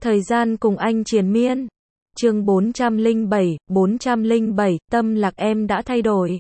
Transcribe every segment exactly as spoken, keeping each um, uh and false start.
Thời gian cùng anh triền miên. Chương bốn trăm lẻ bảy, bốn trăm lẻ bảy, tâm lạc em đã thay đổi.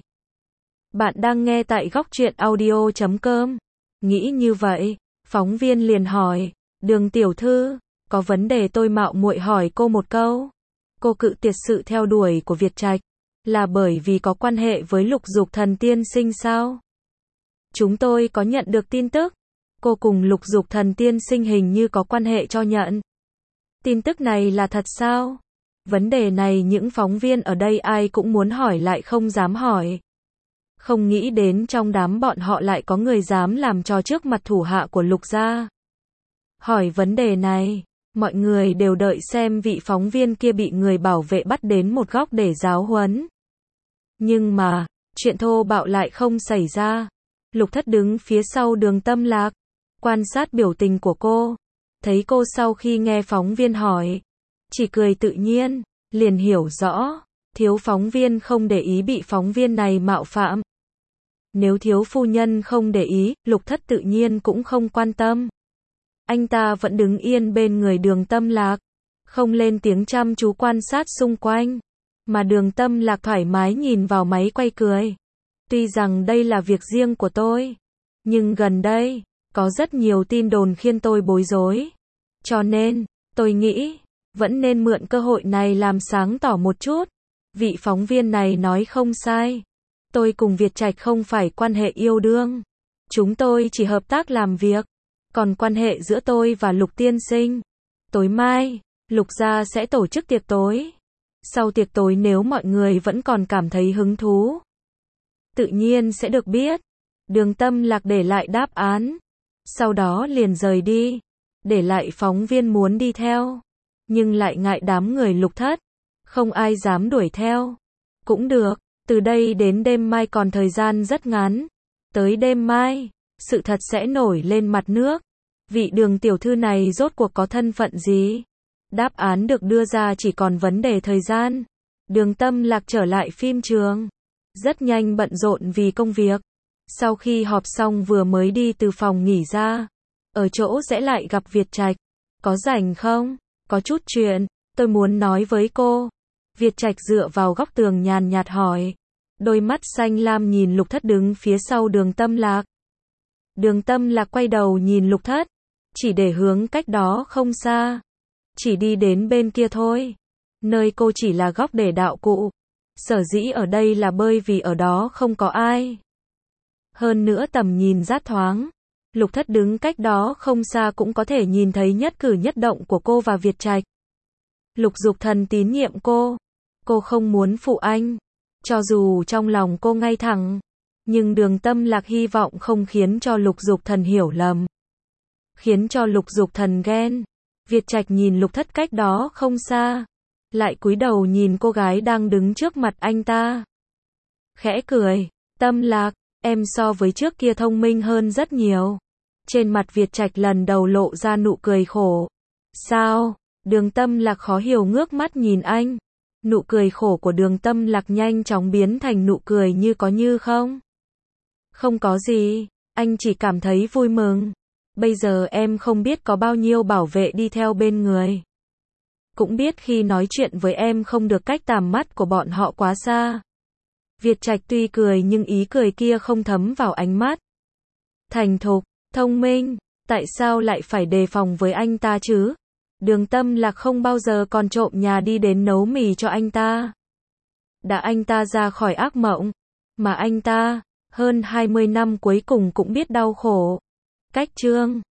Bạn đang nghe tại góc truyện audio chấm com. Nghĩ như vậy, phóng viên liền hỏi, Đường tiểu thư, có vấn đề tôi mạo muội hỏi cô một câu. Cô cự tuyệt sự theo đuổi của Việt Trạch, là bởi vì có quan hệ với Lục Dục Thần tiên sinh sao? Chúng tôi có nhận được tin tức, cô cùng Lục Dục Thần tiên sinh hình như có quan hệ cho nhận. Tin tức này là thật sao? Vấn đề này những phóng viên ở đây ai cũng muốn hỏi lại không dám hỏi. Không nghĩ đến trong đám bọn họ lại có người dám làm trò trước mặt thủ hạ của Lục gia. Hỏi vấn đề này, mọi người đều đợi xem vị phóng viên kia bị người bảo vệ bắt đến một góc để giáo huấn. Nhưng mà, chuyện thô bạo lại không xảy ra. Lục Thất đứng phía sau Đường Tâm Lạc, quan sát biểu tình của cô. Thấy cô sau khi nghe phóng viên hỏi, chỉ cười tự nhiên, liền hiểu rõ, thiếu phóng viên không để ý bị phóng viên này mạo phạm. Nếu thiếu phu nhân không để ý, Lục Thất tự nhiên cũng không quan tâm. Anh ta vẫn đứng yên bên người Đường Tâm Lạc, không lên tiếng chăm chú quan sát xung quanh, mà Đường Tâm Lạc thoải mái nhìn vào máy quay cười. Tuy rằng đây là việc riêng của tôi, nhưng gần đây, có rất nhiều tin đồn khiến tôi bối rối. Cho nên, tôi nghĩ, vẫn nên mượn cơ hội này làm sáng tỏ một chút. Vị phóng viên này nói không sai. Tôi cùng Việt Trạch không phải quan hệ yêu đương. Chúng tôi chỉ hợp tác làm việc. Còn quan hệ giữa tôi và Lục tiên sinh, tối mai, Lục gia sẽ tổ chức tiệc tối. Sau tiệc tối nếu mọi người vẫn còn cảm thấy hứng thú, tự nhiên sẽ được biết. Đường Tâm Lạc để lại đáp án, sau đó liền rời đi, để lại phóng viên muốn đi theo, nhưng lại ngại đám người Lục Thất, không ai dám đuổi theo. Cũng được, từ đây đến đêm mai còn thời gian rất ngắn. Tới đêm mai, sự thật sẽ nổi lên mặt nước. Vị Đường tiểu thư này rốt cuộc có thân phận gì? Đáp án được đưa ra chỉ còn vấn đề thời gian. Đường Tâm Lạc trở lại phim trường, rất nhanh bận rộn vì công việc. Sau khi họp xong vừa mới đi từ phòng nghỉ ra, ở chỗ sẽ lại gặp Việt Trạch. Có rảnh không? Có chút chuyện, tôi muốn nói với cô. Việt Trạch dựa vào góc tường nhàn nhạt hỏi. Đôi mắt xanh lam nhìn Lục Thất đứng phía sau Đường Tâm Lạc. Đường Tâm Lạc quay đầu nhìn Lục Thất, chỉ để hướng cách đó không xa. Chỉ đi đến bên kia thôi. Nơi cô chỉ là góc để đạo cụ. Sở dĩ ở đây là bởi vì ở đó không có ai. Hơn nữa tầm nhìn rất thoáng. Lục Thất đứng cách đó không xa cũng có thể nhìn thấy nhất cử nhất động của cô và Việt Trạch. Lục Dục Thần tín nhiệm cô. Cô không muốn phụ anh. Cho dù trong lòng cô ngay thẳng, nhưng Đường Tâm Lạc hy vọng không khiến cho Lục Dục Thần hiểu lầm, khiến cho Lục Dục Thần ghen. Việt Trạch nhìn Lục Thất cách đó không xa, lại cúi đầu nhìn cô gái đang đứng trước mặt anh ta. Khẽ cười, Tâm Lạc, em so với trước kia thông minh hơn rất nhiều. Trên mặt Việt Trạch lần đầu lộ ra nụ cười khổ. Sao? Đường Tâm Lạc khó hiểu ngước mắt nhìn anh. Nụ cười khổ của Đường Tâm Lạc nhanh chóng biến thành nụ cười như có như không. Không có gì, anh chỉ cảm thấy vui mừng. Bây giờ em không biết có bao nhiêu bảo vệ đi theo bên người. Cũng biết khi nói chuyện với em không được cách tầm mắt của bọn họ quá xa. Việt Trạch tuy cười nhưng ý cười kia không thấm vào ánh mắt. Thành thục, thông minh, tại sao lại phải đề phòng với anh ta chứ? Đường Tâm Lạc không bao giờ còn trộm nhà đi đến nấu mì cho anh ta. Đã anh ta ra khỏi ác mộng, mà anh ta, hơn hai mươi năm cuối cùng cũng biết đau khổ. Cách chương